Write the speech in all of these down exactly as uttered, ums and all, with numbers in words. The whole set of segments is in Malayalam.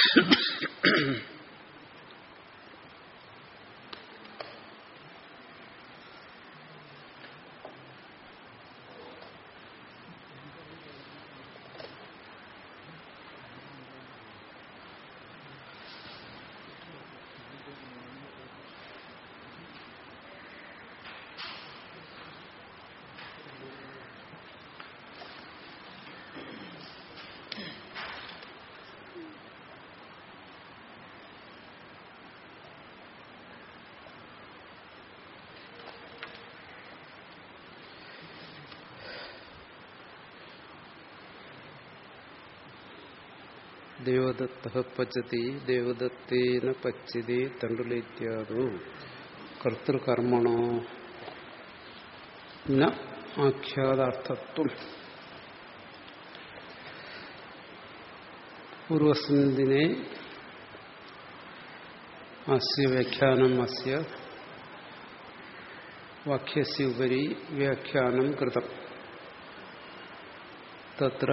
ദേവദത്ത പച്ചതി ദേവദത്തേന പച്ചതി തണ്ടുലേത്യാദോ കർത്തൃകർമ്മണോ ന ആഖ്യാതാർത്ഥത്വം. പൂർവസ്മിനെ അസ്യ വ്യാഖ്യാനം അസ്യ വാക്യസ്യ ഉപരി വ്യാഖ്യാനം കൃതം. തത്ര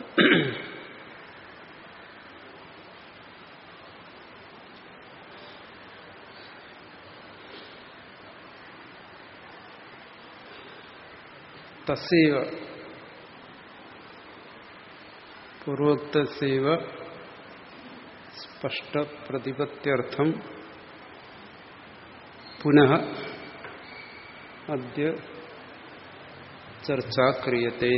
തസ്യൈവ പൂർവോക്തസ്യൈവ സ്പഷ്ടപ്രതിപത്യർത്ഥം പുനഃ അദ്യ ചർച്ച ക്രിയത്തെ.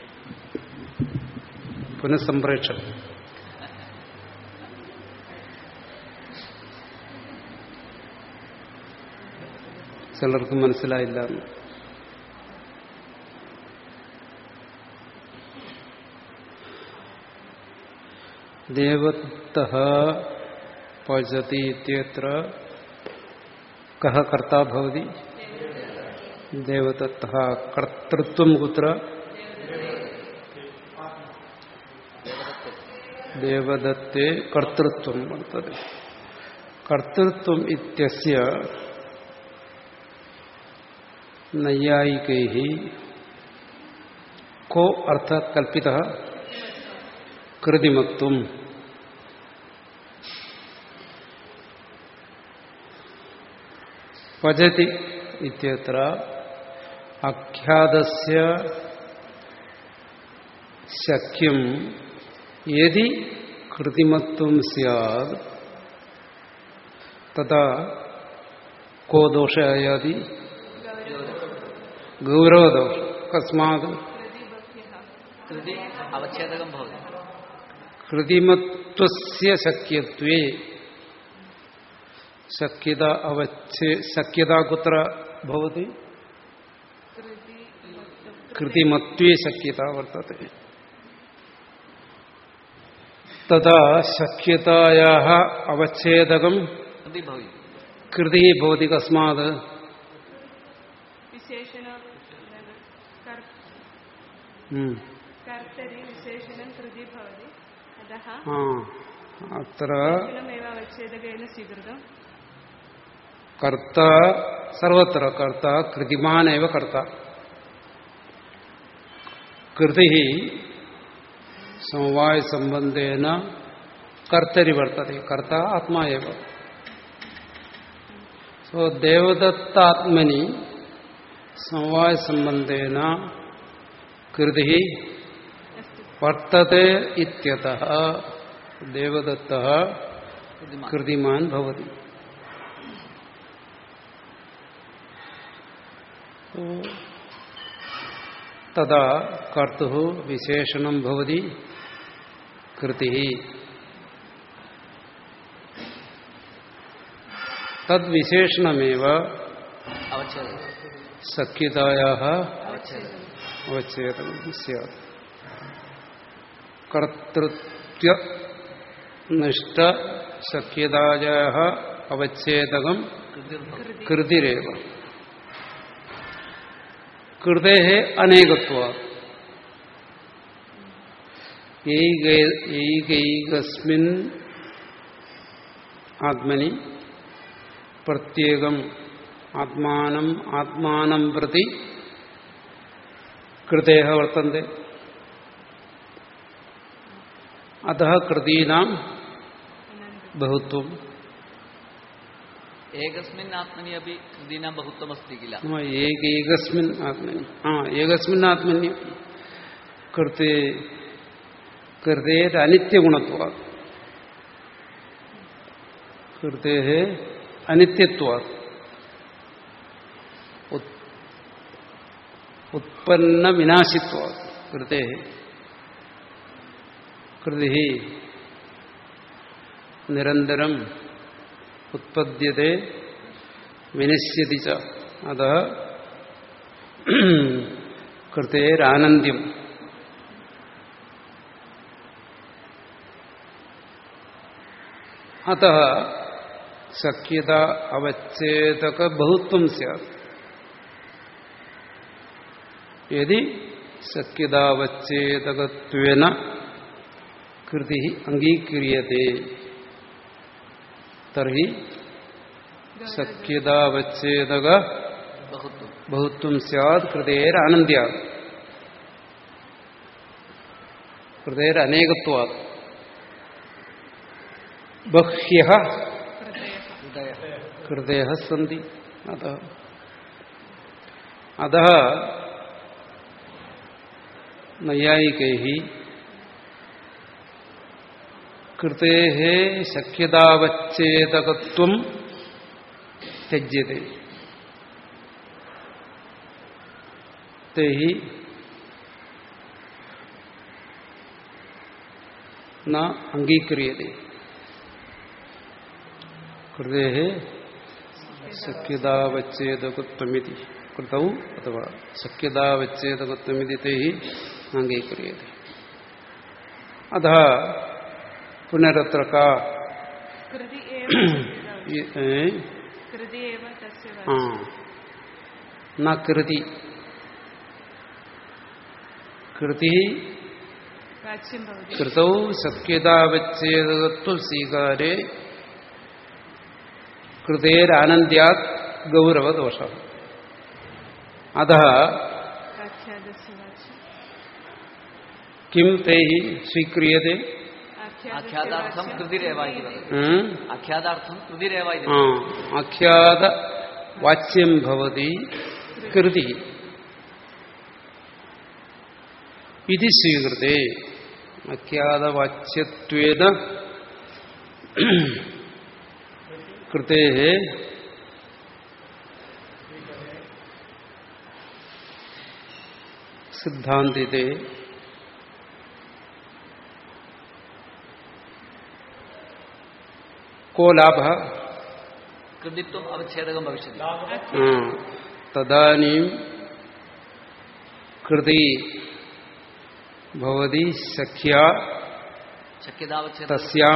പുനഃസംപ്രേക്ഷണം. ചിലർക്ക് മനസ്സിലായില്ല. ദേവതഃ പചതി ഇത്യത്ര കഹ കർത്താ ഭവതി? ദേവതഃ. കർത്തൃത്വം കുത്ര? ദേവദത്തേ കർത്തൃത്വം വർത്തതെ. കർത്തൃത്വം ഇത്യസ്യ നൈയായികൈഃ കോ അർത്ഥഃ കൽപ്പിതഃ? കൃതിമത്വം. പചതി ഇത്യത്ര ആഖ്യാതസ്യ ശക്യം യദി കൃതിമത്വം സ്യാത് തഥാ കോ ദോഷ ആയാതി? ഗൗരവദോഷ. കസ്മാത്? കൃതിമത്വസ്യ ശക്യത്വേ. ശക്യത അവച്ഛേ ശക്യത കുത്ര ഭവതി? കൃതിമത്വേ ശക്യത വർത്തത്തെ. തഥാ ശക്യതായാഃ അവച്ഛേദകം കൃതി ഭവതി. കസ്മാത്? അത്ര കർത്ത സർവത്ര കർത്ത കൃതിമാനേവ കർത്ത. കൃതി സമവായ സംബന്ധേന കർത്തരി വർത്തത്തെ. കർത്ത ആത്മാ ഏവ. സോ ദേവദത്താത്മനി സമവായ സംബന്ധേന കൃതി വർത്തത്തെ ഇത്യതഃ ദേവദത്തഃ കൃതിമാൻ ഭവതി. തഥാ കർത്തുഃ വിശേഷണം ഭവതി കൃതിഃ. തദ്വിശേഷണമേവ ശക്യതായാഃ അവച്ഛേദം സ്യാത്. കർത്തൃത്വ നിഷ്ഠ ശക്യതായാഃ അവച്ഛേദകം കൃതിരേവ. കൃതേഃ അനേകത്വാത് ഏകൈകസ്മിൻ ആത്മനി പ്രത്യേകം ആത്മാനം ആത്മാനം പ്രതി കൃതേഃ വർത്തന്തെ. അതഃ കൃതീനാം ബഹുത്വം. ഏകസ്മിൻ ആത്മനി അപി കൃതീനാം ബഹുത്വം അസ്തി കില. ഏകസ്മിൻ ആത്മനി ആ ഏകസ്മിൻ ആത്മനി കൃതേ കൃതേർ അനിത്യഗുണത്വ കൃതേ അനിത്യത്വ ഉത്പന്ന വിനാശിത്വ കൃതേ കൃതി നിരന്തരം ഉത്പദ്യത്തെ വിനശ്യതി ച അത് കൃതേരാനന്ദ്യം. അത സഖ്യത അവച്ഛേദക ബഹുത്വം സ്യാത്. യദി സഖ്യതാവച്ഛേദകത്വേന കൃതി അംഗീക്രിയത്തെ തർഹി സഖ്യതാവച്ഛേദക ബഹുത്വം സ്യാത് കൃതേരാനന്ദ്യാത് കൃതേരനേകത്വാത്. ബഹ്യഃ കൃതയഃ സന്തി. അതഃ അതഃ നൈയായികൈഃ കൃതേഃ ശക്യതാവച്ഛേദകത്വം ത്യജ്യത്തെ തൈഃ ന അംഗീക്രിയത്തെ. കൃതേഃ ശക്യതാവച്ഛേദകത്വമിതി കൃതൗ അഥവാ ശക്യതാവച്ഛേദകത്വമിതി തൈഃ അംഗീക്രിയത്തെ. അഥ പുനരത്ര കാ ന കൃതി കൃതി കൃതൗ ശക്യതാവച്ഛേദകത്വ സ്വീകാരേ കൃതേരാനന്ദ്യാത് ഗൗരവദോഷ. അതഃ കിം തൈഃ സ്വീക്രിയത്തെ. ആഖ്യാതാർത്ഥം കൃതിരേവായി ആഖ്യാതാർത്ഥം കൃതിരേവായി ആഖ്യാത വാച്യം ഭവതി കൃതി ഇതി സ്വീകൃതേ. ആഖ്യാതവാച്യത്വേന കൃതേഃ സിദ്ധാന്തിതേ കോ ലാഭഃ കൃതിത്വം അവച്ഛേദകം ഭവിഷ്യതി. തദാനീം കൃതി ഭവതി സഖ്യ തസ്യാം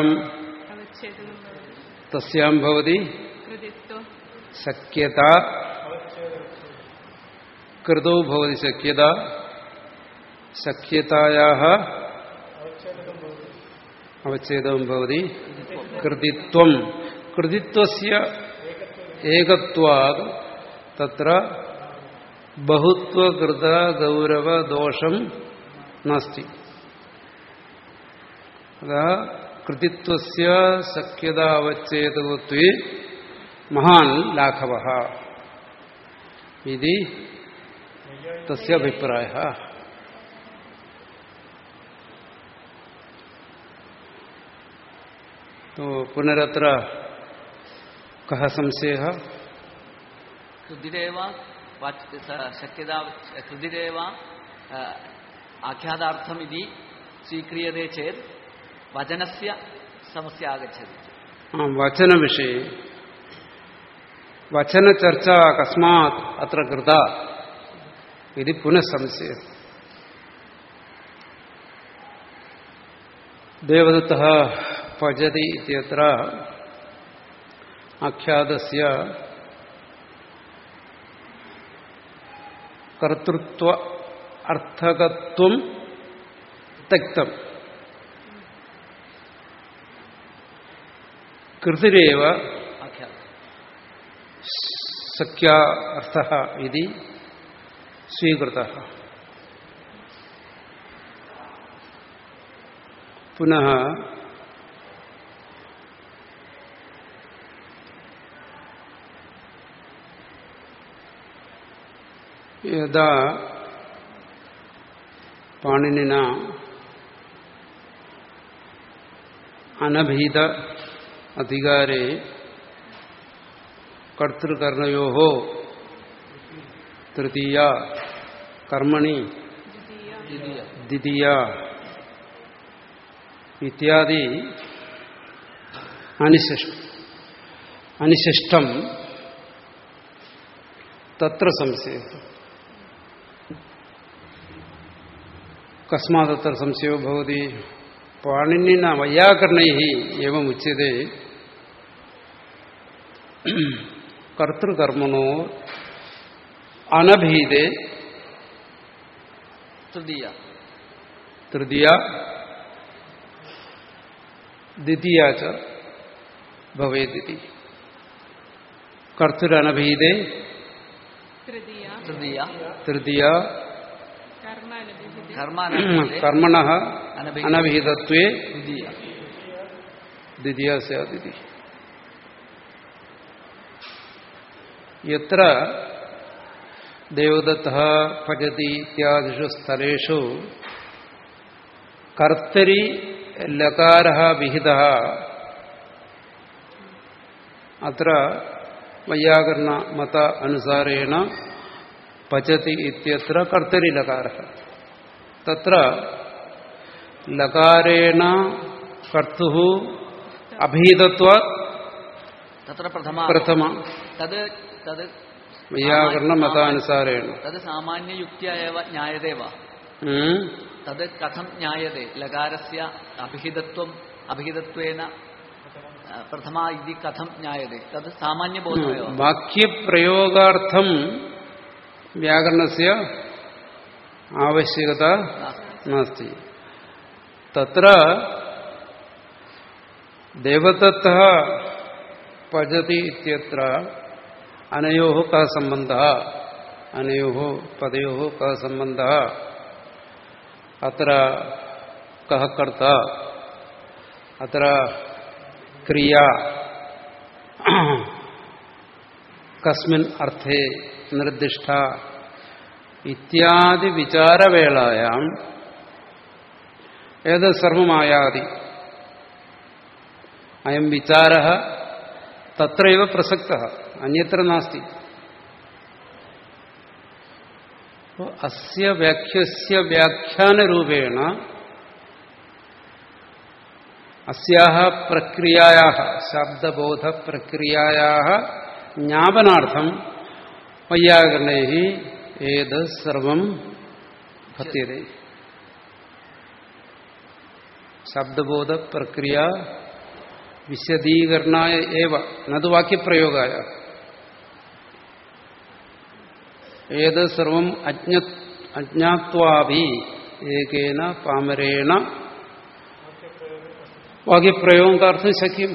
തസ്യാം ഭവതി സഖ്യത കൃതോ ഭവതി സഖ്യത സഖ്യതായാഃ അവച്ഛേദം ഭവതി കൃതിത്വം. കൃതിത്വസ്യ ഏകത്വാത് തത്ര ബഹുത്വകൃത ഗൗരവ ദോഷം നാസ്തി. അതാ കൃതിത്വസ്യ സഖ്യതാവച്ഛേദകത്വേ മഹാൻ ലാഘവഃ ഇതി തസ്യ അഭിപ്രായഃ. तो पुनरत्र कः संशयः. कृतिरेव शक्यता कृतिरेव आख्यातार्थम् इति स्वीक्रियते चेत् वचनस्य समस्या आगच्छति. वचनविषये वचनचर्चा कस्मात् अत्र कृता इति पुनः संशयः. देवदत्तः पजति इत्यत्र आख्यातस्य कर्तृत्व अर्थकत्वं त्यक्तम्. कृतिरेव सख्या अर्थः इति स्वीकृतः. पुनः യഥാ പാണിനിന അനഭീത അധികാരേ കർത്തൃകർണയോഹോ തൃതീയ കർമ്മണി ദ്വിതീയ ഇത്യാദി അനിശിഷ്ടം അനിശിഷ്ടം തത്ര സംശയം കസ്മാതത്ര സംശയോ ഭവതി പാണിനിന വൈയാകരണൈഃ ഏവം ഉച്യതേ കർത്തൃകർമ്മണോ അനഭീതേ തൃതീയ തൃതീയ ദ്വിതീയ ച ഭവേദിതി കർത്തൃരനഭീതേ തൃതീയ തൃതീയ കർമാനഭീതേ കർമ്മണഃ അനഭീതത്വേ ദ്വിതീയ ദ്വിതീയ സ്യാദിതി യത്ര ദേവദത്തഃ ഭജതി ഇത്യാദിഷു സ്ഥലേഷു കർത്തരി ലകാരഃ വിഹിതഃ അത്ര വൈയാകരണ മത അനുസാരേണ പചതി ഇത്യത്ര കർത്തരി ലകാരഃ തത്ര ലകാരേണ കർത്തുഃ അഭീതത്വാത് തത്ര പ്രഥമ പ്രഥമ തത് തത് വൈയാകരണ മതാനുസാരേണ തത് സാമാന്യയുക്ത്യാ ഏവ ജ്ഞായതേ വാ തത് കഥം ജ്ഞായതേ ലകാരസ്യ അഭിഹിതത്വം അഭിഹിതത്വേന പ്രഥമ ഇതി കഥം ജ്ഞായതേ തത് സാമാന്യബോധമേവ വാക്യപ്രയോഗാർത്ഥം വ്യാകരണസ്യ ആവശ്യകത നാസ്തി തത്ര ദേവദത്തഃ പജതി ഇത്യത്ര അനയോഃ കः सम्बन्धः अनयोः पदयोः कः सम्बन्धः अत्र कः कर्ता अत्र क्रिया कस्मिन् अर्थे निर्दिष्टा इत्यादि विचारवेलायां एतत् सर्वमायाति अयं विचारः तत्रैव प्रसक्तः अन्यत्र नास्ति अस्य वाक्यस्य व्याख्यानरूपेण अस्याः प्रक्रियायाः शब्दबोधप्रक्रियायाः ज्ञापनार्थं वैयाकरणैः एतत् सर्वं कथ्यते शब्दबोधप्रक्रिया विशदीकरणाय एव न तु वाक्यप्रयोगाय एतत् सर्वम् अज्ञ अज्ञात्वापि एकेन पामरेण वाक्यप्रयोगं कर्तुं शक्यं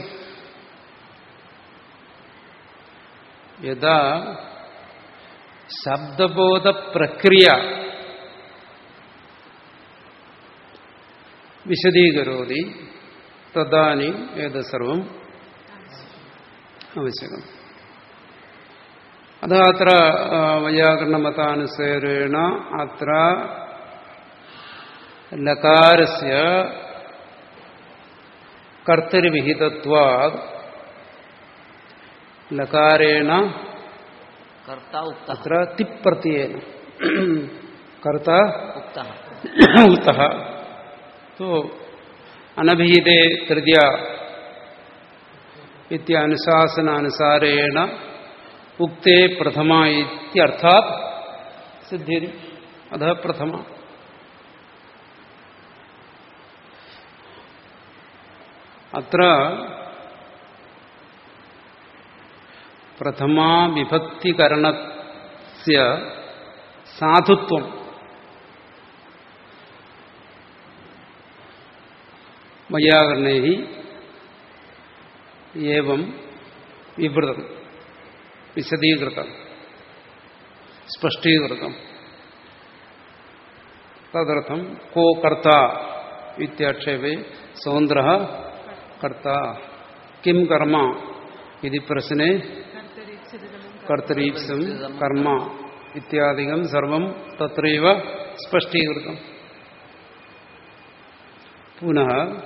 यदा शब्दबोधप्रक्रिया विशदीकरोति तदानीम् एतत् सर्वम् आवश्यकम् अतः अत्र वैयाकरणमतानुसारेण अत्र लकारस्य कर्तरिविहितत्वात् लकारेण कर्ता उक्तः अत्र तिप्रत्ययेन कर्ता उक्तः उक्तः तो अनभिहिते तृतीया इत्यानुशासनानुसारेण उक्ते प्रथमा इत्यर्थात् सिद्ध्यति अतः प्रथमा अत्र प्रथमा विभक्तिकरणस्य साधुत्वं वैयाकरणैः एवं विवृतम् विशदीकृतम् स्पष्टीकृतम् तदर्थं को कर्ता इत्याक्षेपे सौन्द्रः कर्ता किं कर्म इति प्रश्ने कर्तरीप्सितं कर्म ഇത്യാദികം സർവം തത്രൈവ സ്പഷ്ടീകൃതം. പുനഃ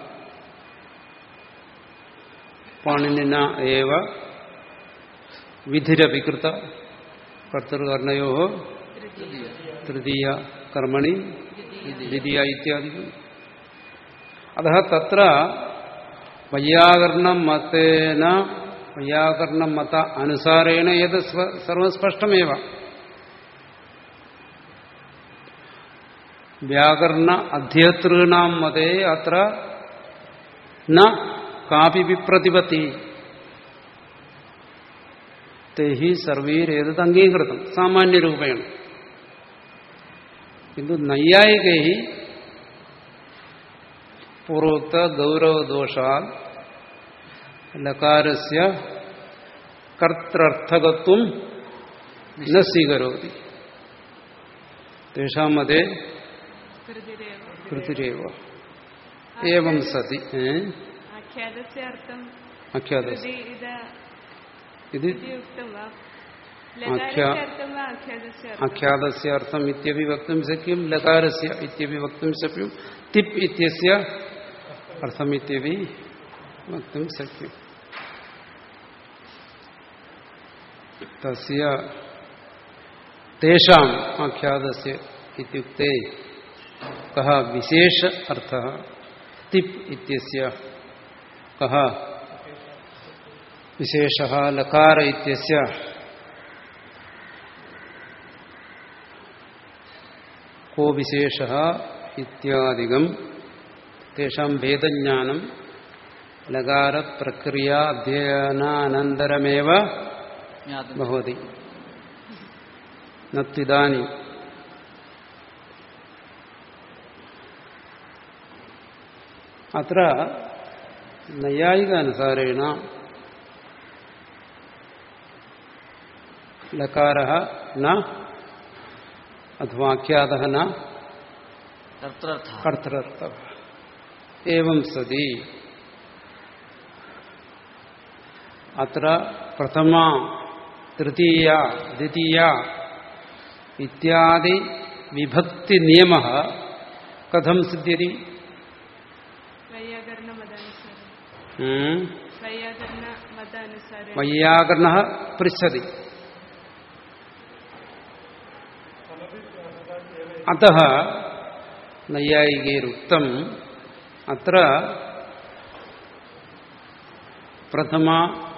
പാണിനിന ഏവ വിധിരവികൃത കർത്തൃകർണയോ തൃതീയ കർമ്മണി ദ്വിതീയ ഇത്യാദികം. അത തത്ര വൈയാകരണമതേന വൈയാകരണമത അനുസാരേണ ഏത് സർവം സ്പഷ്ടമേവ. വ്യാകരണ അധ്യേതॄണാം മതേ അത്ര ന കാപി വിപ്രതിപത്തി തേഹി സർവൈരേതത് അംഗീകൃതം സാമാന്യരൂപേണ. കിന്തു നൈയായികൈ പൂർവോക്ത ഗൗരവദോഷാൽ ലകാരസ്യ കർത്തൃർത്ഥകത്വം ന സ്വീകരോതി. തേഷാം മതേ കൃതിരേവ ഏവം സതി. ആഖ്യാദസ്യ ഇത് ആഖ്യാദസ്യ അർത്ഥം ഇത്യപി വക്തും ശക്യം ലകാരസ്യ ഇത്യപി വക്തും ശക്യം തിപ് ഇത്യസ്യ അർത്ഥം ഇത്യപി വക്തും ശക്യം. തസ്യ തേഷാം ആഖ്യാദസ്യ ഇത്യുക്തേ കഹ വിശേഷ അർത്ഥഃ തിപ് ഇത്യസ്യ കഹ വിശേഷഃ ലകാര ഇത്യസ്യ കോ വിശേഷഃ ഇത്യാദികം തേഷാം ഭേദജ്ഞാനം ലകാര പ്രക്രിയ അധ്യയനാനന്തരമേവ ഭവതി നത്വിദാനി. അത്ര നൈയായികാനുസാരേണ ലകാരഃ ന അഥവാ ആഖ്യാതഃ ന കർത്തൃർത്ഥഃ. ഏവം സതി അത്ര പ്രഥമ തൃതീയ ദ്വിതീയ ഇത്യാദി വിഭക്തി നിയമഃ കഥം സിദ്ധ്യതി? വൈയാകരണഃ പൃച്ഛതി. അതഃ നൈയായികൈരുക്തം അത്ര പ്രഥമ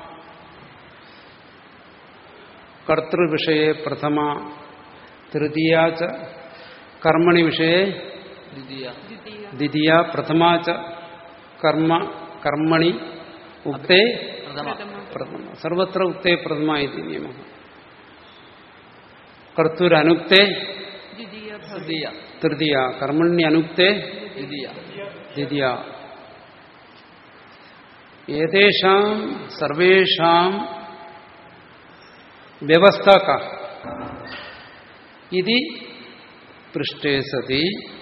കർത്തൃവിഷയെ പ്രഥമ തൃതീയ ച കർമ്മണി വിഷയെ ദ്വിതീയ പ്രഥമ ച കർമ്മ കർമ്മണി ഉക്തേ പ്രഥമ. സർവത്ര ഉക്തേ പ്രഥമ ഇതി നിയമഃ. കർത്തൃനുക്തേ തൃതീയ കർമ്മണ്യനുക്തേ ദ്വിതീയ. ഏതേഷാം സർവേഷാം വ്യവസ്ഥ ക ഇതി പൃഷ്ടേ സതി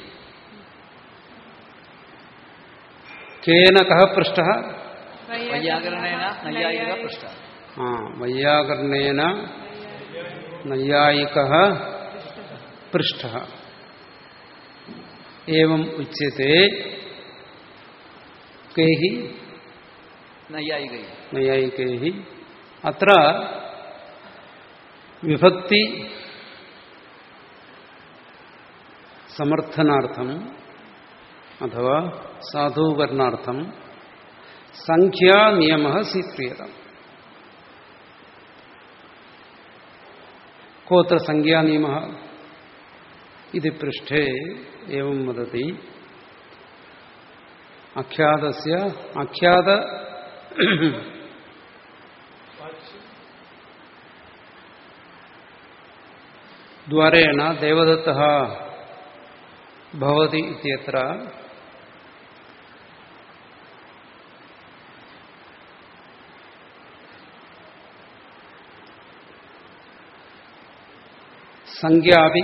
കേന കഃ പൃഷ്ടഃ? വൈയാകരണേന നൈയായിക പൃഷ്ടഃ. ആ വൈയാകരണേന നൈയായികഃ പൃഷ്ടഃ. ഏവം ഉച്യത്തെ കൈഹി നൈയായികൈ നൈയായികൈഹി. അത്ര വിഭക്തി സമർത്ഥനാർത്ഥം അഥവാ സാധൂകരണാർത്ഥം സംഖ്യാനിയമഃ സ്വീക്രിയത. കോത്ര സംഖ്യാനിയമഃ ഇതി പൃഷ്ഠേ ഏവം വദതി. ആഖ്യാതസ്യ ആഖ്യാത ദ്വാരേണ ദേവദത്തഃ ഭവതി ഇത്യത്ര സംഖ്യാപി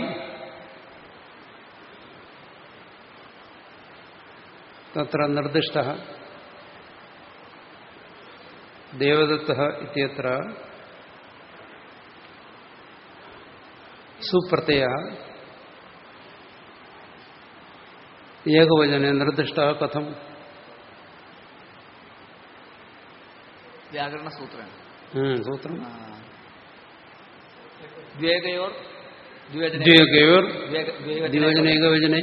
തത്ര നിർദ്ദിഷ്ടഃ ദേവദത്തഃ ഇത്യത്ര സുപ്രത്യയ ഏകവചന നിർദ്ദിഷ്ട കഥം വ്യാകരണ സൂത്രം സൂത്രം ദ്വേഗയോർ ദ്വേഗയോർ ദ്വിവചന ഏകവചന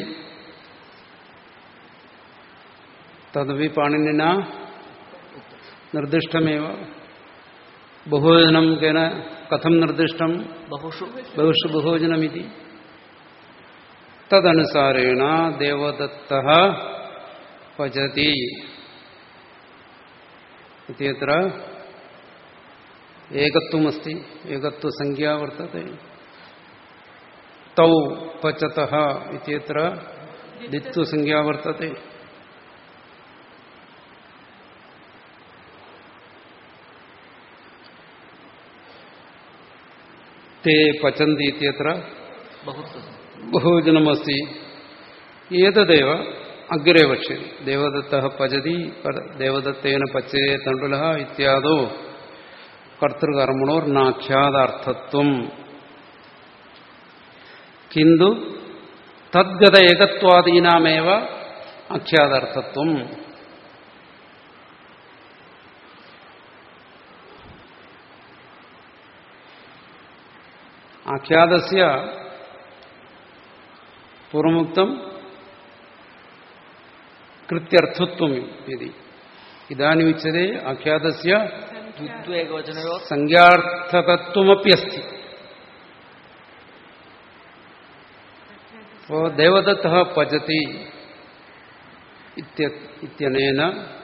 തദപി പാണിനിന നിർദ്ദിഷ്ടമേവ ബഹുവചനം കേന കഥം നിർദ്ദിഷ്ടം ബഹുഷു ബഹുഷു ബഹുവചനമിതി തദനുസാരേണ ദേവദത്തഃ പചതി ഇത്യത്ര ഏകത്വമസ്തി ഏകത്വസംഖ്യാ വർത്തത്തെ തൗ പചതഃ ഇത്യത്ര ദ്വിത്വസംഖ്യാ വർത്തത്തെ തേ പചന്തി ഇത്യത്ര ബഹുവചനമസ്തി ഏതദേവ അഗ്രേ വക്ഷ്യതി ദേവദത്തഃ പചതി ദേവദത്തേന പച്യതേ തണ്ടുലഃ ഇത്യാദോ കർത്തൃകർമ്മണോർനാഖ്യാതാർത്ഥത്വം കിന്തു തദ്ഗത ഏകത്വാദീനാമേവ ആഖ്യാതാർത്ഥത്വം. ആഖ്യാതസ്യ പൂർവമുക്തം കൃത്യർത്ഥത്വം ഇതി ഇദാനിമുച്യതേ ആഖ്യാതസ്യ സംഖ്യാർത്ഥകത്വമപ്യസ്തി. അപ്പോൾ ദേവദത്തഃ പചതി ഇത്യനേന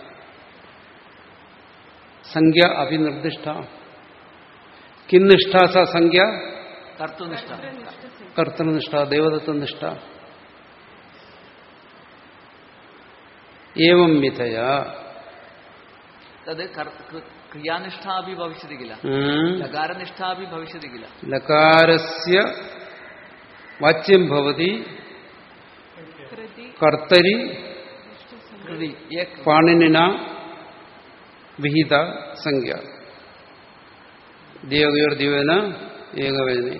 സംഖ്യ അഭിനിർദിഷ്ട. കിം നിഷ്ഠ സ സംഖ്യ കർത്തൃനിഷ്ഠ കർത്തൃനിഷ്ഠ ദേവദത്തനിഷ്ഠ. ഏവം വിധയാ തത് ക്രിയാനിഷ്ഠാഭി ഭവിഷ്യതി കില ലകാരനിഷ്ഠാഭി ഭവിഷ്യതി കില. ലകാരസ്യ വാച്യം ഭവതി കർത്തരി പാണിനിന വിഹിത സംഖ്യ ദേവയോർ ദിവന ഏകവചനെ.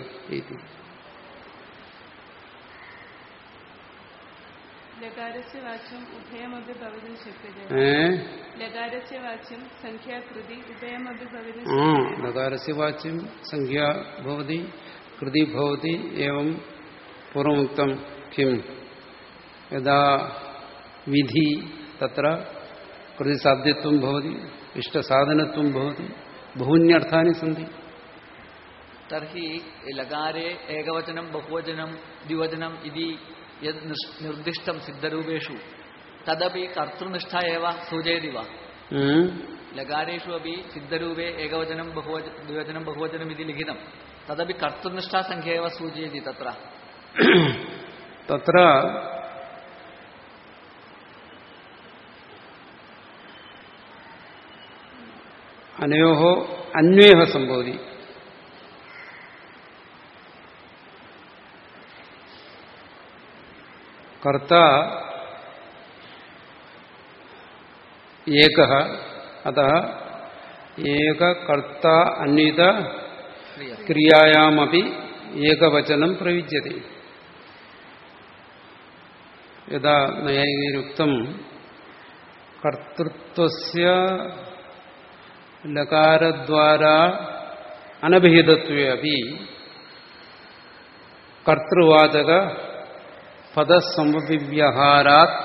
ലകാരസ്യ വാച്യം ഉഭയമപി ഭവിതും ശക്യതേ. ലകാരസ്യ വാച്യം സംഖ്യാകൃതി ഉഭയമപി ഭവിതും ആ ലകാരസ്യ വാച്യം സംഖ്യാ ഭവതി കൃതി ഭവതി. ഏവം പൂർവമുക്തം കിം യഥാ വിധി തത്ര കൃതി സാധ്യത്വം ഭവതി ഇഷ്ടസാധനത്വം ഭവതി ബഹൂന്യർത്ഥാനി സന്തി. തർഹി ലകാരേ ഏകവചനം ബഹുവചനം ദ്വിവചനം ഇതി യത് നിർദ്ദിഷ്ടം സിദ്ധരൂപേഷു തദപി കർത്തൃനിഷ്ഠ ഏവ സൂചയതി വാ? ലകാരേഷു അപി സിദ്ധരൂപേ ഏകവചനം ദ്വിവചനം ബഹുവചനം ഇതി ലിഖിതം തദപി കർത്തൃനിഷ്ഠാ സംഖ്യ ഏവ സൂചയതി. തത്ര തത്ര അനയോഃ അന്വയഃ സംഭവതി. കർത്ത ഏകഃ അതഃ ഏക കർത്ത അന്വിത ക്രിയായാമപി ഏകവചനം പ്രയുജ്യത്തെ. യഥാ നൈയായികൈരുക്തം കർത്തൃത്വസ്യ ലകാരദ്വാരാ അനഭിഹിതത്വേ അപി കർത്തൃവാചക പദസമവിവ്യഹാരാത്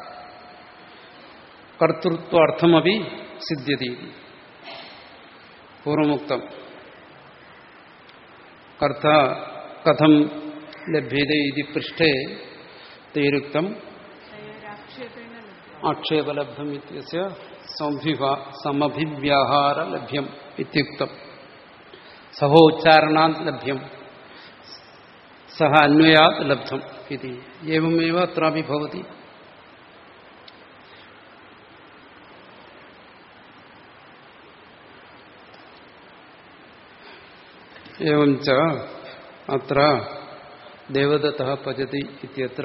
കർത്തൃത്വാർത്ഥമപി സിദ്ധ്യതി. പൂർവമുക്തം കർത്ത കഥം ലഭ്യതേ ഇതി പൃഷ്ഠേ തൈരുക്തം ആക്ഷേപലബ്ധം ഇത്യസ്യ സമഭിവ്യഹാര ലഭ്യം ഇത്യുക്തം. സഹോച്ചാരണാത് ലഭ്യം സഹ അന്വയാത് ലബ്ധം ഇതി. ഏവമേവ അത്രാപി ഭവതി. एवं च अत्र देवदत्तः पचति इत्यत्र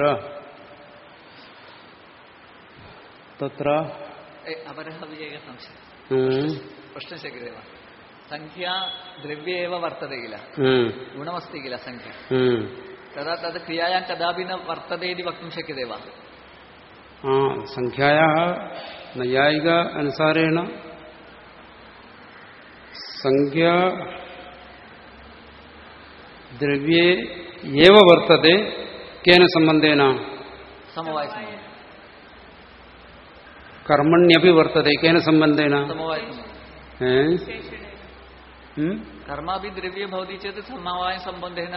तत्र अपरः विजयः संशयः प्रश्नः शक्यते वा? संख्या द्रव्ये एव वर्तते किल गुणमस्ति किल संख्या तदा तद् क्रियायां कदापि न वर्तते इति वक्तुं शक्यते वा संख्यायाः नैयायिक अनुसारेण संख्या द्रव्ये एव वर्तते केन सम्बन्धेन समवायसम्बन्धेन कर्मण्यपि वर्तते केन सम्बन्धेन समवायसम्बन्धेन कर्मापि द्रव्ये भवति चेत् समवायसम्बन्धेन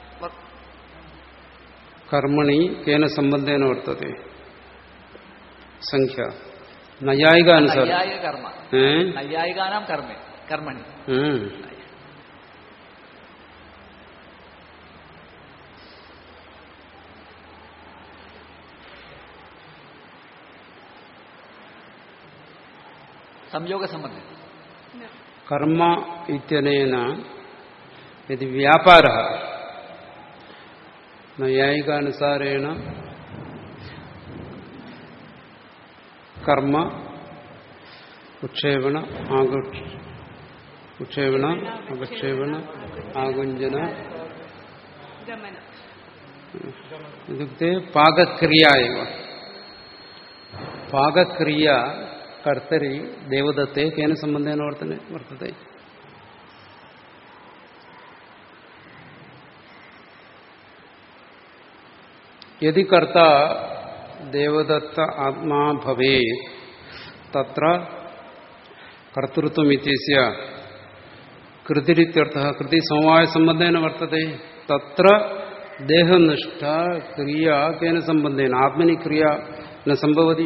कर्मणि केन सम्बन्धेन वर्तते संख्या नैयायिक अनुसार नैयायिक कर्म नैयायिकानां कर्मे कर्मणि संयोगसम्बन्धे कर्म इत्यनेन यदि व्यापारः नैयायिकानुसारेण कर्म उत्क्षेपण उत्क्षेपण अपक्षेपण आगुञ्जन इत्युक्ते पाकक्रिया एव पाकक्रिया कर्तरि देवदत्ते केन सम्बन्धेन वर्तते वर्तते यदि कर्ता देवदत्त आत्मा भवेत् तत्र कर्तृत्वम् इत्यस्य कृतिरित्यर्थः कृति समवाय सम्बन्धेन वर्तते तत्र देहनिष्ठा क्रिया केन सम्बन्धेन आत्मनि क्रिया न सम्भवति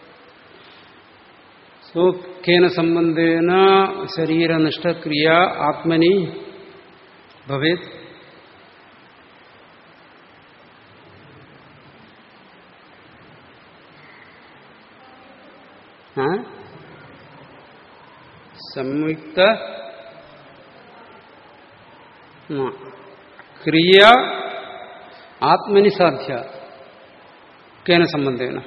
सो केन सम्बन्धेन शरीरनिष्ठ क्रिया आत्मनि भवेत् संयुक्त क्रिया आत्मनि साध्य केन सम्बन्धेन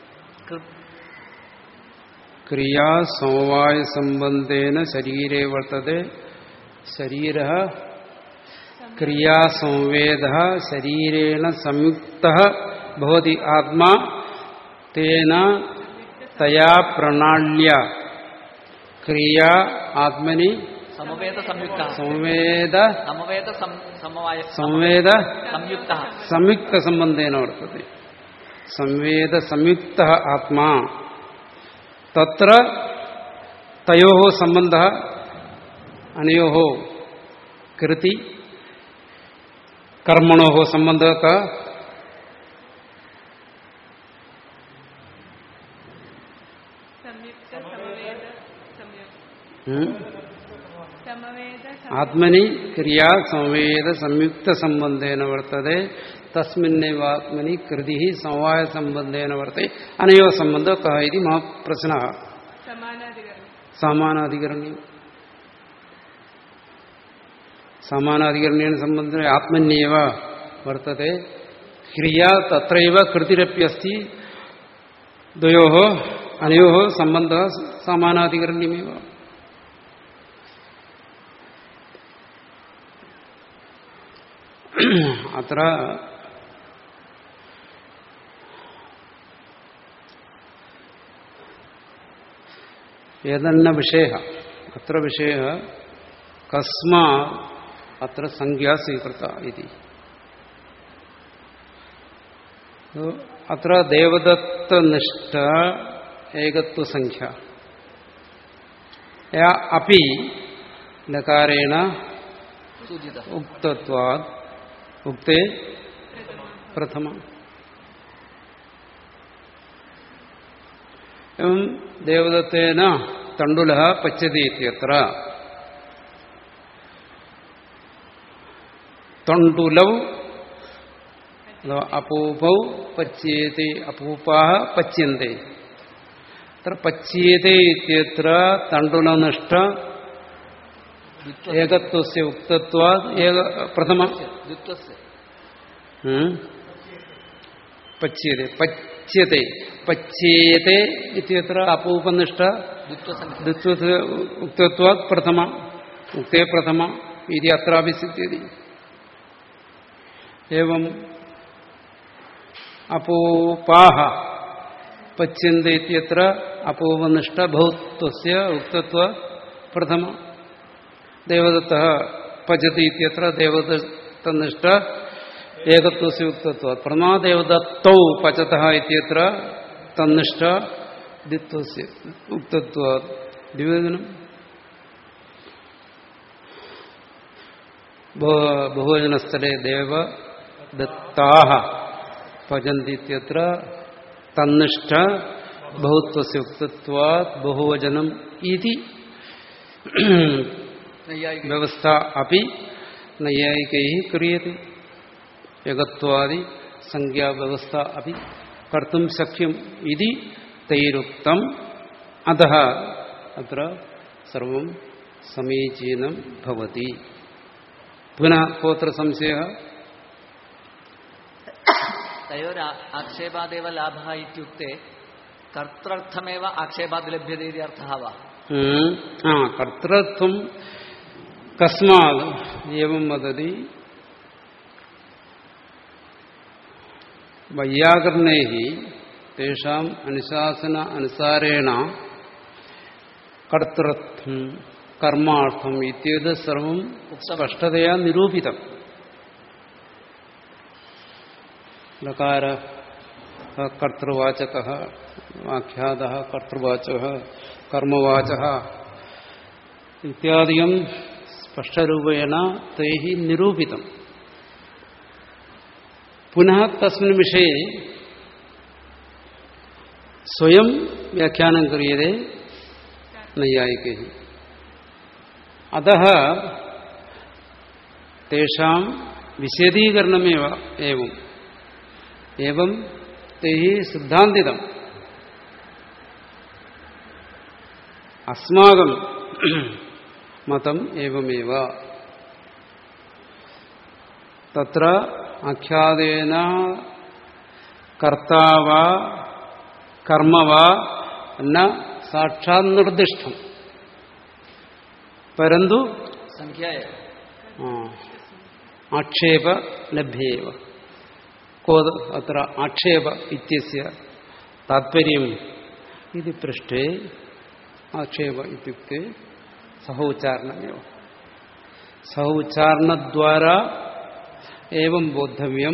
क्रिया समवाय संबंधेन शरीरे वर्तते शरीरः क्रिया संवेदः शरीरेण संयुक्तः भवति आत्मा तेन तया प्रणाल्या क्रिया आत्मनि समवेद संयुक्तः संवेद समवेद समवाय संवेद संयुक्तः संयुक्त संबंधेन वर्तते संवेद संयुक्तः आत्मा तत्र तयोः संबंधः अनयोः कृति कर्मणोः संबंधः का आत्मनि क्रिया संवेद संयुक्त संबंधेन वर्तते तस्मिन्नेव आत्मनि कृति समवाय संबंधेन वर्तते अनयोः संबंधः कः इति मम प्रश्नः समानाधिकरण्यं समानाधिकरण्येन संबन्धेन आत्मन्येव वर्तते क्रिया तत्रैव कृतिरप्यस्ति द्वयोः अनयोः संबन्धः समानाधिकरण्यमेव अत्र एतन्न विषयः अत्र विषयः कस्मात् अत्र संज्ञा स्वीकृता इति अत्र देवदत्तनिष्ठ एकत्वसंख्या या अपि लकारेण उक्तत्वात् उक्ते प्रथम एवं देवदत्तेन तण्डुलः पच्यते इत्यत्र तण्डुलौ अपूपौ पच्येते अपूपाः पच्यन्ते अत्र पच्येते इत्यत्र तण्डुलनिष्ठ एकत्वस्य उक्तत्वात् एक प्रथम पच्यते पच्यते पच्येते इत्यत्र अपूपनिष्ठ द्वित्वस्य उक्तत्वात् प्रथम ഉക്തേ പ്രഥമ ഇതി അത്രാപി സിദ്ധ്യതി. ഏവം അപോപാഹ പച്യന്ത ഇത്യത്ര അപോപനിഷ്ഠ ഭൗത്വസ്യ ഉക്തത്വ പ്രഥമ. ദേവദത്ത പചതി ഇത്യത്ര ദേവദത്തനിഷ്ഠ ഏകത്വസ്യ ഉക്തത്വ പ്രഥമാ. ദേവദത്തൗ പചതഃ ഇത്യത്ര തന്നിഷ്ഠ ദ്വിത്വസ്യ ഉക്തത്വ. ദ്വിവചനം ബഹുവചനസ്ഥലേ ദേവദത്താഃ പചന്തി ഇത്യത്ര തന്നിഷ്ഠ ബഹുത്വസ്യ ഉക്തത്വാത് ബഹുവചനം ഇതി വ്യവസ്ഥ അപി നൈയായികൈഃ ക്രിയത്തെ. ഏകത്വാദി സംഖ്യാവ്യവസ്ഥ അപി കർത്തും ശക്യം ഇതി തൈരുക്തം. അതഃ അത്ര സർവം സമീചീനം ഭവതി. പുനഃ കോത്ര സംശയഃ? തയോർ ആക്ഷേപാദേവ ലാഭഃ ഇത്യുക്തേ കർത്തൃർത്ഥമേവ ആക്ഷേപാദ് ലഭ്യതേ ഇതി അർത്ഥഃ വാ? ആ കർത്തൃത്വം കസ്മാത് ഏവം വദതി. വൈയാകരണൈഃ തേഷാം അനുശാസന അനുസാരേണ കർത്തൃത്വം കർമാർത്ഥം ഇത്യേത് സർവം സ്പഷ്ടതയാ നിരൂപിതം. ലകാര കർത്തൃവാചകഃ, ആഖ്യാതഃ കർത്തൃവാചകഃ, കർമ്മവാചകഃ ഇത്യാദികം സ്പഷ്ടരൂപേണ തൈഃ നിരൂപിതം. പുനഃ തസ്മിൻ വിഷയെ സ്വയം വ്യാഖ്യാനം ക്രിയതേ നൈയായികൈഃ. അതഃ തേഷാം വിശദീകരണമേവ ഏവം ഏവം തൈഃ സിദ്ധാന്തിതം. അസ്മാകം മതം ഏവമേവ. തത്ര ആഖ്യാതേന കർത്താവ കർമ്മവ ന സാക്ഷാത് നിർദ്ദിഷ്ടം പരന്തു ആക്ഷേപ ലഭ്യേവ. കോത് അത്ര ആക്ഷേപ ഇത്യസ്യ താത്പര്യം ഇതി പൃഷ്ഠേ ആക്ഷേപ ഇത്യുക്തേ സഹോച്ചാരണമേവ. സഹോച്ചാരണദ്വാരാ ഏവം ബോദ്ധവ്യം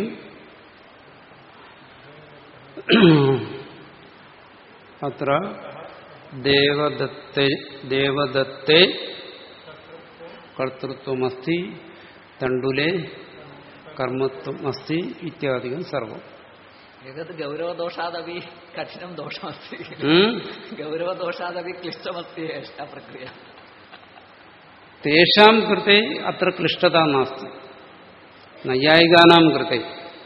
അത്ര ദേവദത്തേ ദേവദത്തേ കർത്തൃത്വമസ്തി തണ്ടുലേ കർമ്മത്വം അസ്തി ഇത്യാദികം സർവം. ഏതത് ഗൗരവദോഷാദപി കഠിനം ദോഷമസ്തി. ഗൗരവദോഷാദപി ക്ലിഷ്ടമസ്തി ഏഷാ പ്രക്രിയ. തേഷാം കൃതേ അത്ര ക്ലിഷ്ടത നാസ്തി. നൈയായികാനാം കൃതേ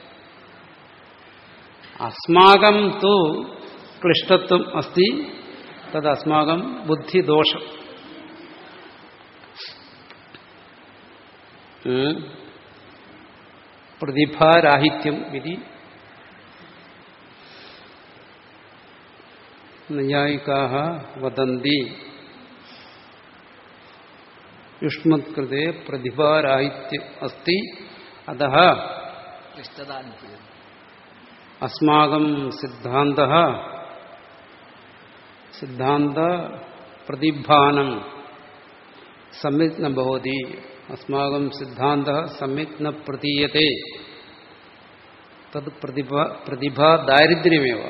അസ്മാകം തു ക്ലിഷ്ടത്വം അസ്തി. തത് അസ്മാകം ബുദ്ധിദോഷം. പ്രതിഭാരാഹിത്യം വിധി. നൈയായികാഃ വദന്തി യുഷ്മത്കൃതേ പ്രതിഭാരാഹിത്യം അസ്തി. അതഃ അസ്മാകം സിദ്ധാന്തഃ സിദ്ധാന്ത പ്രതിഭാനം സമ്യക് ന ഭവതി. അസ്മാകം സിദ്ധാന്തഃ സമ്യക് ന പ്രതീയത്തെ. തത് പ്രതിഭ പ്രതിഭാ ദാരിദ്ര്യമേവ.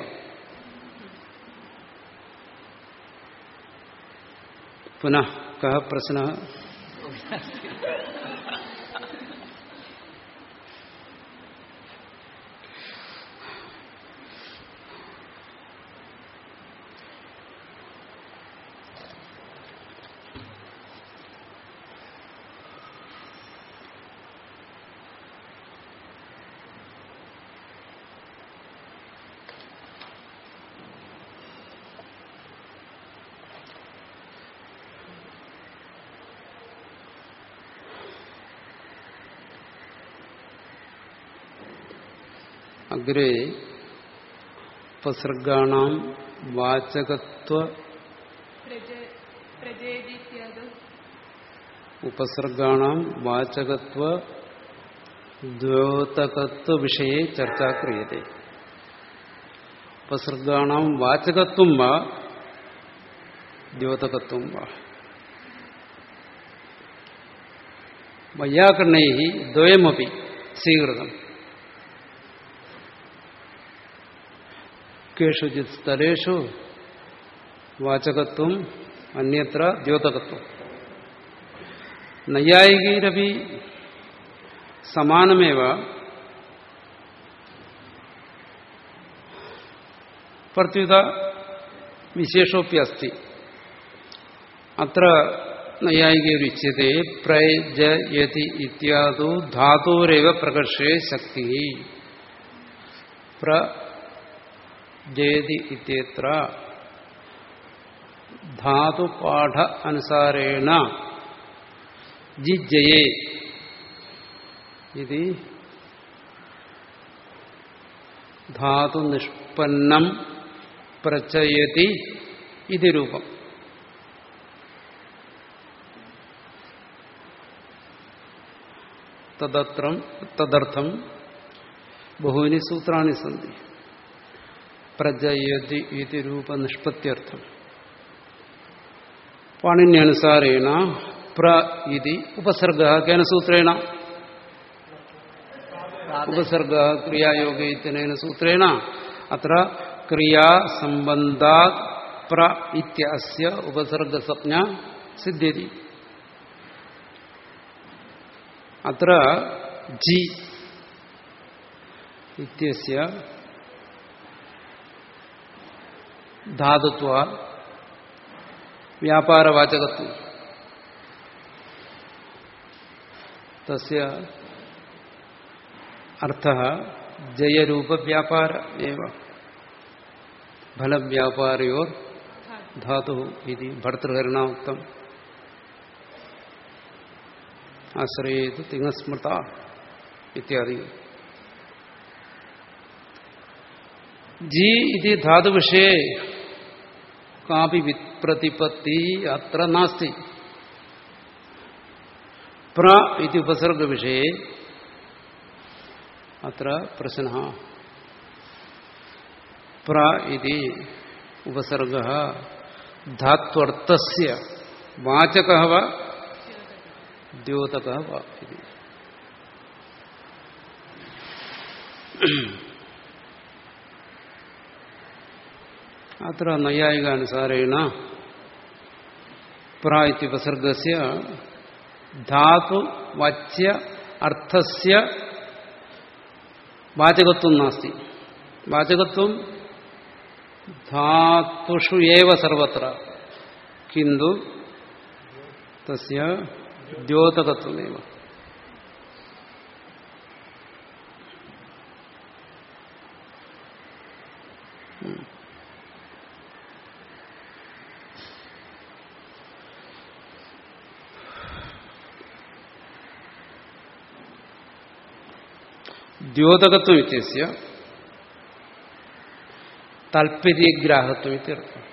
പുനഃ കഃ പ്രശ്നഃ? അഗ്രേ ഉപസർഗാണാം വാചകത്വ ഉപസർഗാണാം വാചകത്വ ദ്യോതകത്വ വിഷയെ ചർച്ച ക്രിയത്തെ. ഉപസർഗാണാം വാചകത്വം വാ ദ്യോതകത്വം വാ. വൈയാകരണൈ ദ്വയമപി സ്വീകൃതം. കേഷുചിത് സ്ഥലേഷു വാചകത്വം അന്യത്ര ദ്യോതകത്വം. നൈയായികൈരപി സമാനമേവ പ്രത്യുത വിശേഷോപ്പി അസ്തി. അത്ര നൈയായികൈരുച്യത്തെ പ്രജയതി ഇത്യാദോ ധാതോരേവ പ്രകർഷേ ശക്തി. പ്രജയതി ഇത്യത്ര ധാതുപാഠ അനുസാരേണ ജിജയേ ഇതി ധാതു നിഷ്പന്നം പ്രചയതി ഇതി രൂപം. തദത്രം തദർത്ഥം ബഹൂനി സൂത്രാണി സന്തി. പ്രജയതി ഇതി രൂപ നിഷ്പത്യർത്ഥം പാണിന്യനുസാരേണ പ്ര ഇതി ഉപസർഗ കേന സൂത്രേണ ഉപസർഗ ക്രിയായോഗ ഇത്യനേന സൂത്രേണ അത്ര ക്രിയാസംബന്ധാത് പ്ര ഇത്യസ്യ ഉപസർഗസംജ്ഞ സിദ്ധ്യതി. അത്ര ജി ഇത്യസ്യ ധാതുത്വ വ്യാപാരവാചകത്വം തസ്യ അർത്ഥഃ ജയരൂപവ്യാപാര ഏവ ഫലവ്യാപാരയോർ ധാതു ഇതി ഭർതൃഹരണ ഉക്തം. ആശ്രയേതു തിങ്ങസ്മൃത ഇത്യാദി. ജി ഇതി ധാതുവിഷയെ കാപി വിപ്രതിപത്തി അത്ര നാസ്തി. പ്ര ഇതി ഉപസർഗവിഷയെ അത്ര പ്രശ്നഃ. പ്ര ഇതി ഉപസർഗഃ ധാത്വർത്ഥസ്യ വാചകഃ വ ദ്യോതകഃ വ ഇതി. അത്ര നൈയായികാനുസാരേണ പ്ര ഇതി ഉപസർഗസ്യ ധാതു വാച്യ അർത്ഥസ്യ വാചകത്വം നാസ്തി. വാചകത്വം ധാതുഷു ഏവ സർവത്ര കിന്തു തസ്യ ദ്യോതകത്വമേവ. ദ്യോതകത്വം ഇത്യസ്യ താൽപര്യഗ്രാഹത്വം ഇത്യർത്ഥം.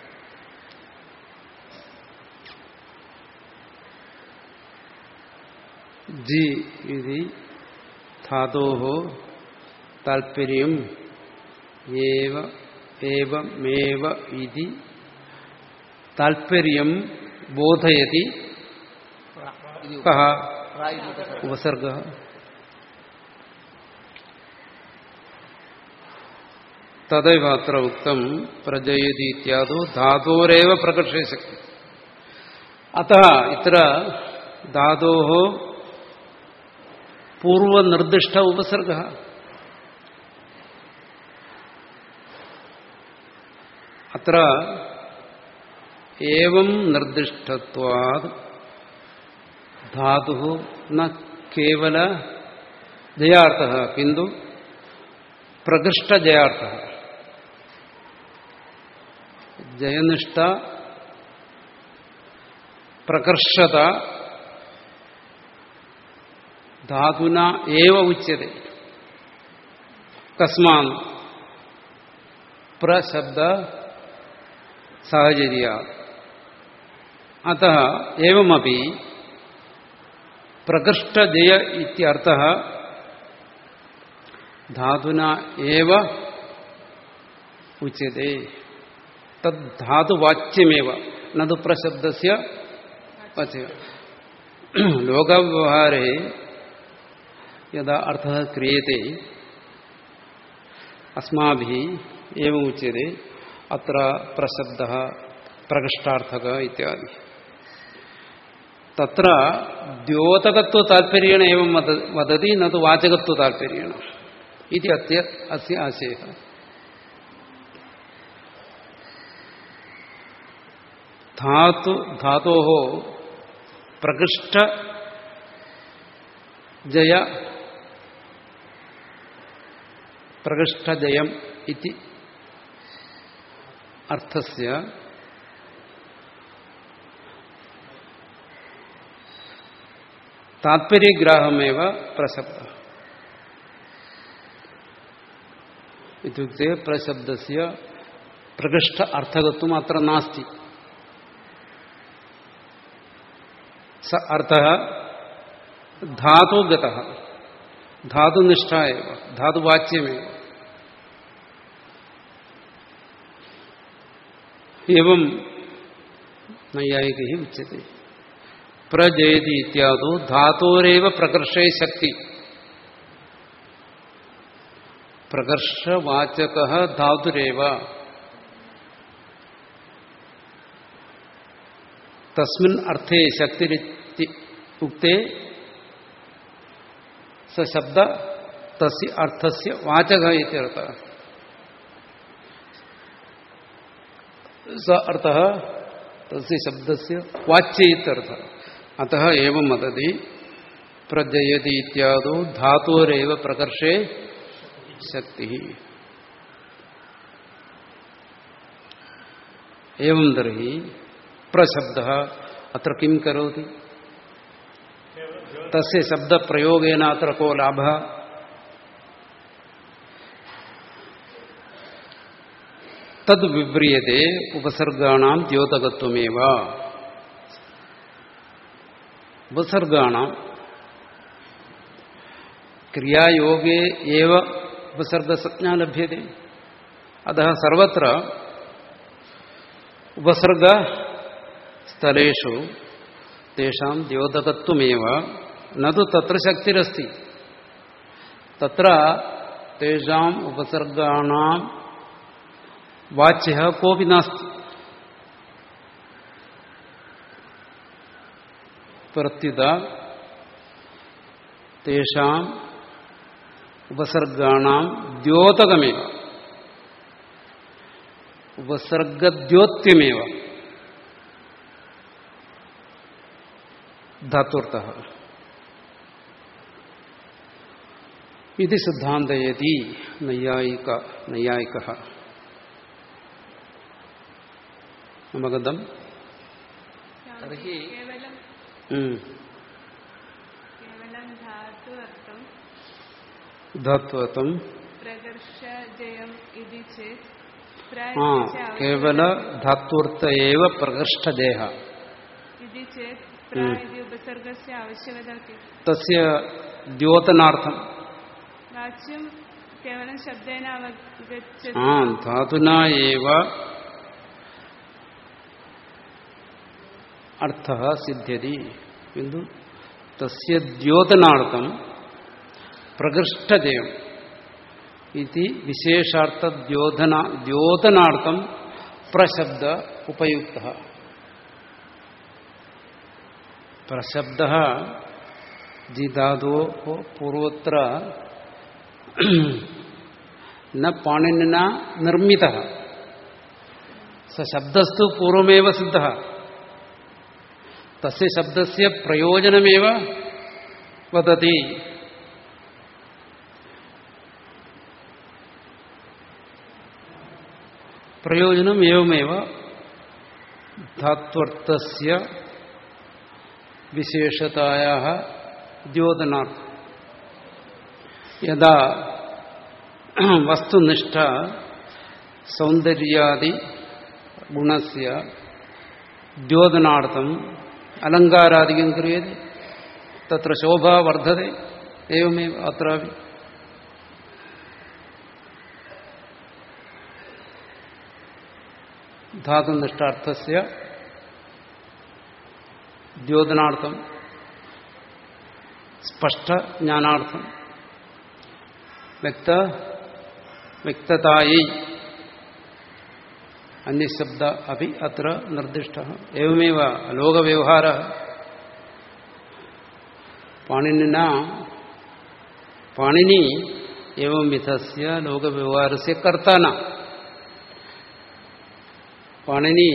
ജി ഇതി ധാതോഃ താൽപര്യം ഏവ ഏവമേവ ഇതി താൽപര്യം ബോധയതി കഃ ഉപസർഗഃ. തദൈവ അത്ര ഉക്തം പ്രജയതി ഇത്യാദോ ധാതോരേവ പ്രകർഷേ ശക്തി. അതഃ ഇത്ര ധാതോഃ പൂർവനിർദിഷ്ട ഉപസർഗഃ. അത്ര ഏവം നിർദിഷ്ടത്വാത് ധാതുഃ ന കേവല ജയാർത്ഥഃ കിന്തു പ്രകൃഷ്ടജയാർത്ഥഃ. ജയനിഷ്ഠ പ്രകർഷത ധാതുന ഏവ ഉച്യത്തെ. തസ്മാത് പ്രശബ്ദ സാഹചര്യ. അതഃ ഏവമപി പ്രകൃഷ്ടജയ ഇത്യർത്ഥഃ ധാതുന ഏവ ഉച്യത്തെ തദ് ധാതുവാച്യമേവ നതു പ്രശബ്ദസ്യ വാച്യം. ലോകവ്യവഹാരേ യഥാ അർത്ഥഃ ക്രിയത്തെ അസ്മാഭിः एवं उच्यते अत्र प्रशब्दः प्रकृष्टार्थक इत्यादि. तत्र द्योतकत्व तात्पर्येण एवं वदति न तु वाचकत्व तात्पर्येण इति अत्य अस्य आशयः. धातु धातोः प्रकृष्ट जय प्रकृष्टजयम् इति अर्थस्य तात्पर्यग्राहमेव प्रशब्दः. इत्युक्ते प्रशब्दस्य प्रकृष्ट अर्थकत्वम् अत्र नास्ति. स अर्थः धातुगतः धातुनिष्ठा एव धातुवाच्यमेव. एवं नैयायिकैः उच्यते. प्रजयति इत्यादौ धातोरेव प्रकर्षे शक्ति. प्रकर्षवाचकः धातुरेव. तस्मिन् अर्थे शक्तिरिति उक्ते स शब्द तस्य अर्थस्य वाचकः इत्यर्थः. स अर्थः तस्य शब्दस्य वाच्य इत्यर्थः. अतः एवं वदति प्रजयति इत्यादौ धातोरेव प्रकर्षे शक्तिः. एवं तर्हि प्रशब्दः अत्र किं करोति? तस्य शब्दप्रयोगेन अत्र को लाभः? तद् विव्रियते उपसर्गाणां द्योतकत्वमेव. उपसर्गाणां क्रियायोगे एव उपसर्गसंज्ञा लभ्यते. अतः सर्वत्र उपसर्गस्थलेषु तेषां द्योतकत्वमेव न तु तत्र शक्तिरस्ति. तत्र तेषाम् उपसर्गाणां वाच्यः कोऽपि नास्ति. प्रत्युत तेषाम् उपसर्गाणां द्योतकमेव उपसर्गद्योत्यमेव धातुर्थः इति सिद्धान्तयति नैयायिक नैयायिकः. अवगतम्? तर्हि धात्वर्थं प्रकर्षजयम् इति चेत् केवल धात्वर्थ एव प्रकर्षजयः इति चेत् प्र इति उपसर्गस्य आवश्यकता अस्ति. तस्य द्योतनार्थं वाच्यं केवलं शब्देन अवगच्छति. धातुना एव अर्थः सिद्ध्यति. किन्तु तस्य द्योतनार्थं प्रकृष्टजयम् इति विशेषार्थ द्योतना द्योतनार्थं प्रशब्द उपयुक्तः. प्रशब्दः जिधातोः पूर्वत्र न पाणिनिना निर्मितः. स शब्दस्तु पूर्वमेव सिद्धः. तस्य शब्दस्य प्रयोजनमेव वदति. प्रयोजनम् एवमेव धात्वर्थस्य विशेषतायाः द्योतनार्थं. यदा वस्तुनिष्ठ सौन्दर्यादि गुणस्य द्योतनार्थम् अलङ्कारादिकं क्रियते. तत्र शोभा वर्धते एवमेव अत्रापि धातुनिष्ठार्थस्य द्योतनार्थम स्पष्ट ज्ञानार्थम व्यक्त व्यक्ततायै अन्यशब्द अपि अत्र निर्दिष्टः एवमेव लोकव्यवहारः पाणिनिना पाणिनि एवं विधस्य लोकव्यवहारस्य कर्ता न पाणिनि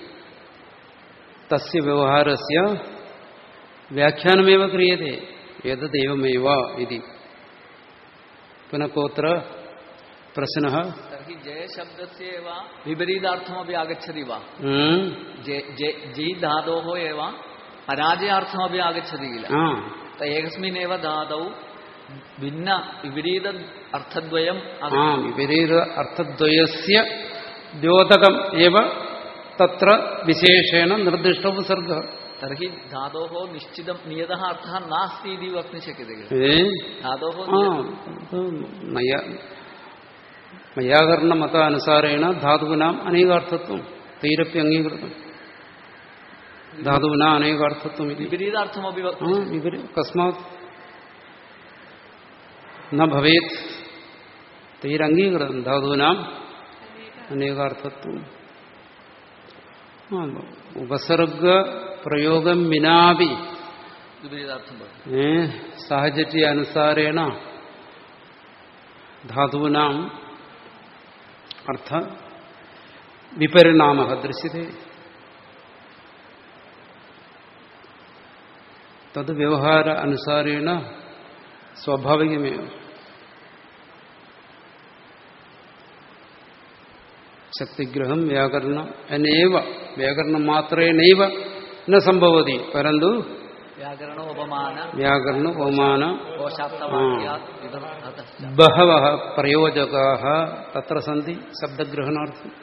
तस्य व्यवहारस्य व्याख्यानमेव क्रियते एतदेवमेव इति पुनः कोत्र प्रश्नः तर्हि जय शब्दस्य एव विपरीतार्थमपि आगच्छति वा जि धातोः एव पराजयार्थमपि आगच्छति किल एकस्मिन्नेव धातौ भिन्न विपरीत अर्थद्वयम् विपरीत अर्थद्वयस्य द्योतकम् एव तत्र विशेषेण निर्दिष्टो उपसर्गः तर्हि धातोः निश्चितं नियतः अर्थः नास्ति इति वक्तुं शक्यते किल धातोः वैयाकरणमतानुसारेण धातूनाम् अनेकार्थत्वं तैरपि अङ्गीकृतं धातूना अनेकार्थत्वम् इति विपरीतार्थमपि कस्मात् न भवेत् तैरङ्गीकृतं धातूनाम् अनेकार्थत्वम् उपसर्ग प्रयोगं विनापि साहचर्यानुसारेण धातूनाम् अर्थ विपरिणामः दृश्यते तद् व्यवहार अनुसारेण स्वाभाविकमेव शक्तिग्रहं व्याकरण अनेव व्याकरणमात्रेणैव न सम्भवति परन्तु व्याकरणोपमान व्याकरणोपमान बहवः प्रयोजकाः तत्र सन्ति शब्दग्रहणार्थम्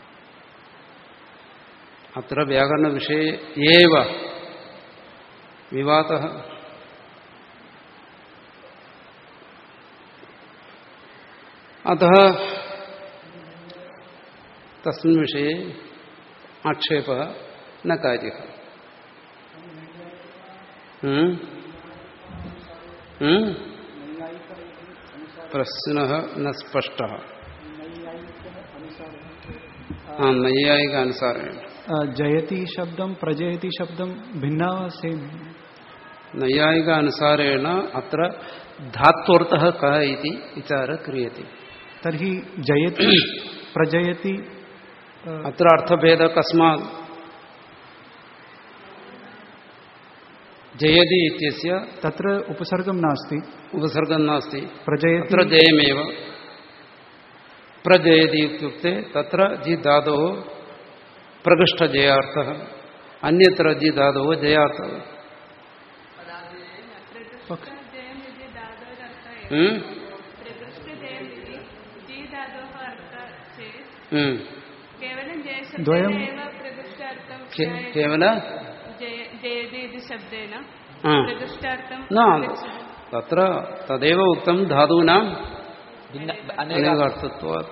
अत्र व्याकरणविषये एव विवादः अतः तस्मिन् विषये आक्षेपः न कार्यः प्रश्नः न स्पष्टः नैयायिक अनुसारेण जयति शब्दं प्रजयति शब्दं भिन्ना सेम् नैयायिक अनुसारेण अत्र धात्वर्थः कः इति विचारः क्रियते तर्हि जयति प्रजयति अत्र अर्थभेदः कस्मात् जयति इत्यस्य तत्र उपसर्गं नास्ति उपसर्गं नास्ति प्रजयति अत्र जयमेव प्रजयति इत्युक्ते तत्र जि धातोः प्रकृष्टजयार्थः अन्यत्र जि धातोः जयार्थः द्वयं केवल न तत्र तदेव उक्तं धातूनाम् अनेकार्थत्वात्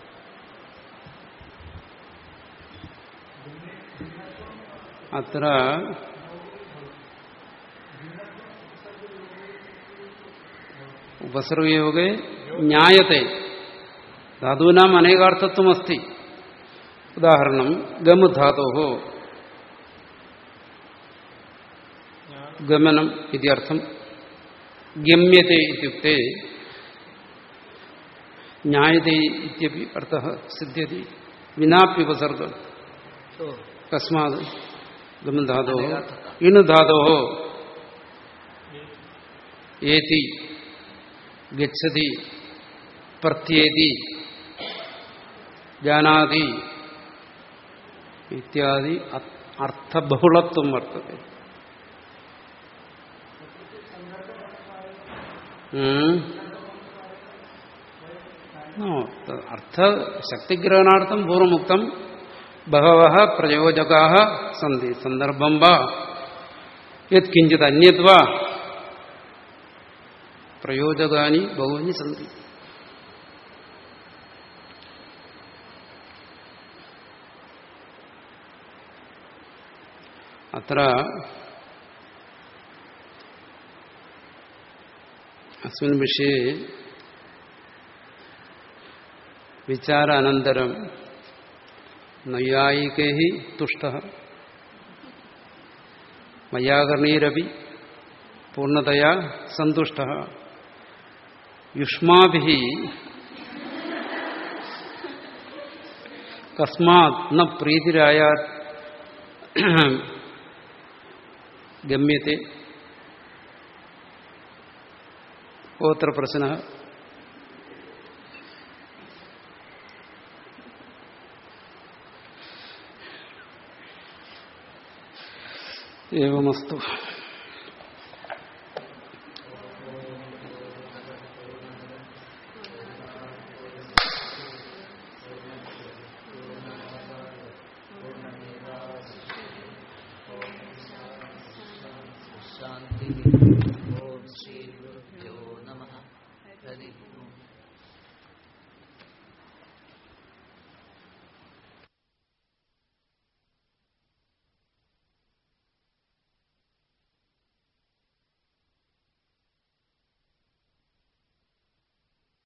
अत्र उपसर्गयोगे ज्ञायते धातूनाम् अनेकार्थत्वमस्ति उदाहरणं गम धातोः गमनम् इति अर्थं गम्यते इत्युक्ते ज्ञायते इत्यपि अर्थः सिद्ध्यति विनापि उपसर्गः कस्मात् गम धातोः इन् धातोः एति गच्छति प्रत्येति जानाति इत्यादि अर्थबहुलत्वं वर्तते अर्थ शक्तिग्रहणार्थं पूर्वमुक्तं बहवः प्रयोजकाः सन्ति संदर्भं वा यत्किञ्चित् अन्यत् वा പ്രയോജകാനി ബഹൂനി സന്തി. അത്ര അസ്മിൻ വിഷയെ വിചാരാനന്തരം നൈയായികൈ തുഷ്ടഃ വൈയാകരണീരപി പൂർണ്ണതയാ സന്തുഷ്ടഃ യുഷ്മാഭിഃ കസ്മാത് ന പ്രീതിരായാത് ഗമ്യത്തെ. ഓത്ര പ്രശ്നഃ. ഏവമസ്തു. ശാന്തി.